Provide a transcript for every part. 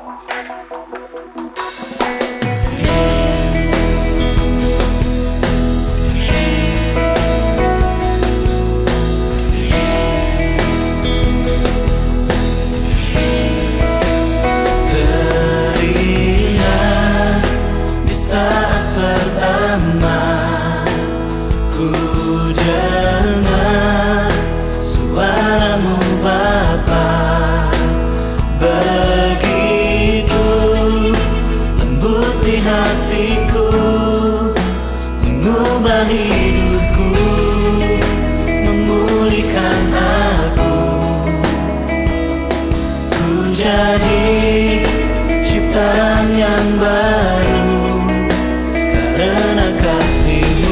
Hatiku mengubah hidupku, memulihkan aku. Ku jadi ciptaan yang baru karena kasih-Mu.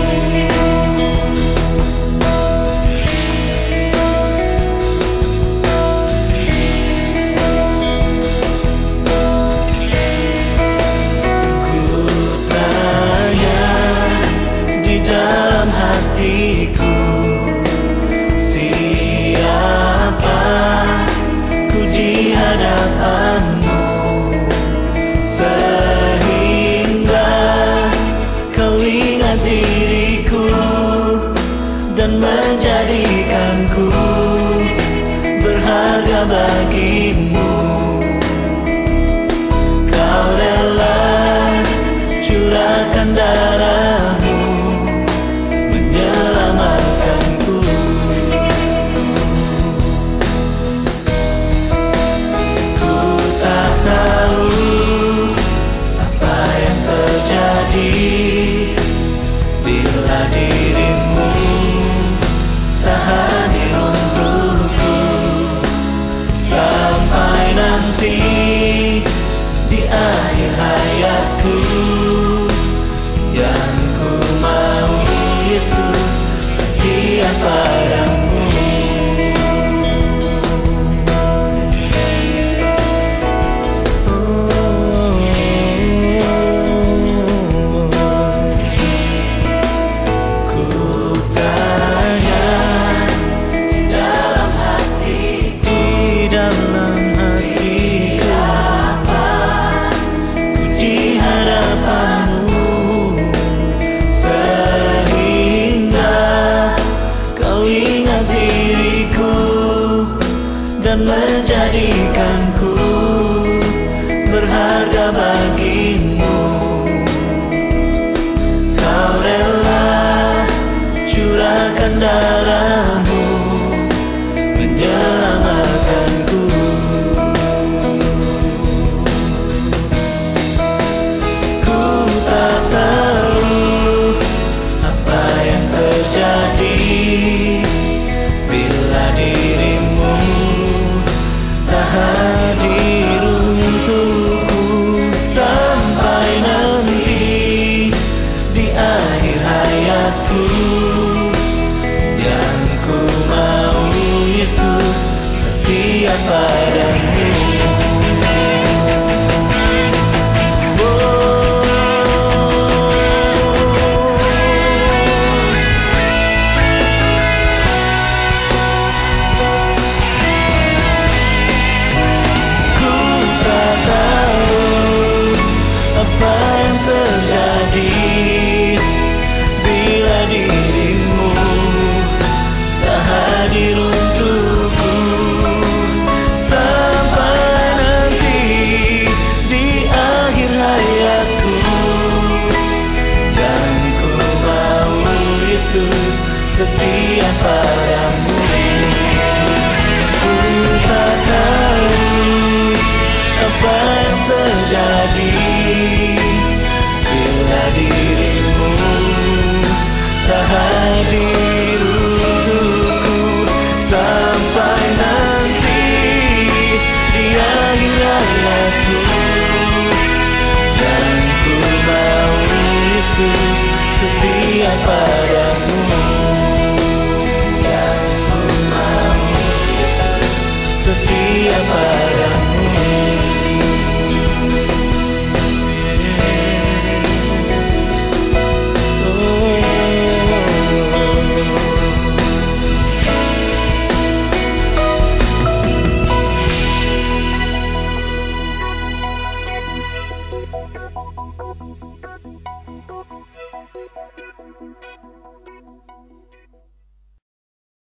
Dalam hatiku, siapa ku di hadapan-Mu, sehingga Kau ingat diriku dan menjadikanku berharga bagi-Mu. Kau rela curahkan darah-Mu menyelamatkanku. Ku tak tahu apa yang terjadi bila diri-Mu tak hadir untukku, sampai nanti di akhir hayatku. Yang ku mau, Yesus, setia padamu. Ku tanya di dalam hatiku, siapa ku di hadapan-Mu, dan menjadikanku berharga bagi-Mu. Kau rela curahkan darah-Mu menyelamatkanku. Ku tak tahu apa yang terjadi bila diri-Mu tak hadir untukku, sampai nanti di akhir hayatku. Yang ku mau, Yesus, setia padamu. Apa yang terjadi bila diri-Mu tak hadir untukku, sampai nanti di akhir hayatku. Dan ku mau, Yesus, setia padamu. Ku tak tahu apa yang terjadi bila diri-Mu tak hadir untukku, sampai nanti di akhir hayatku. Dan ku mau, Yesus, setia padamu. Yang ku mau, Yesus, setia padamu.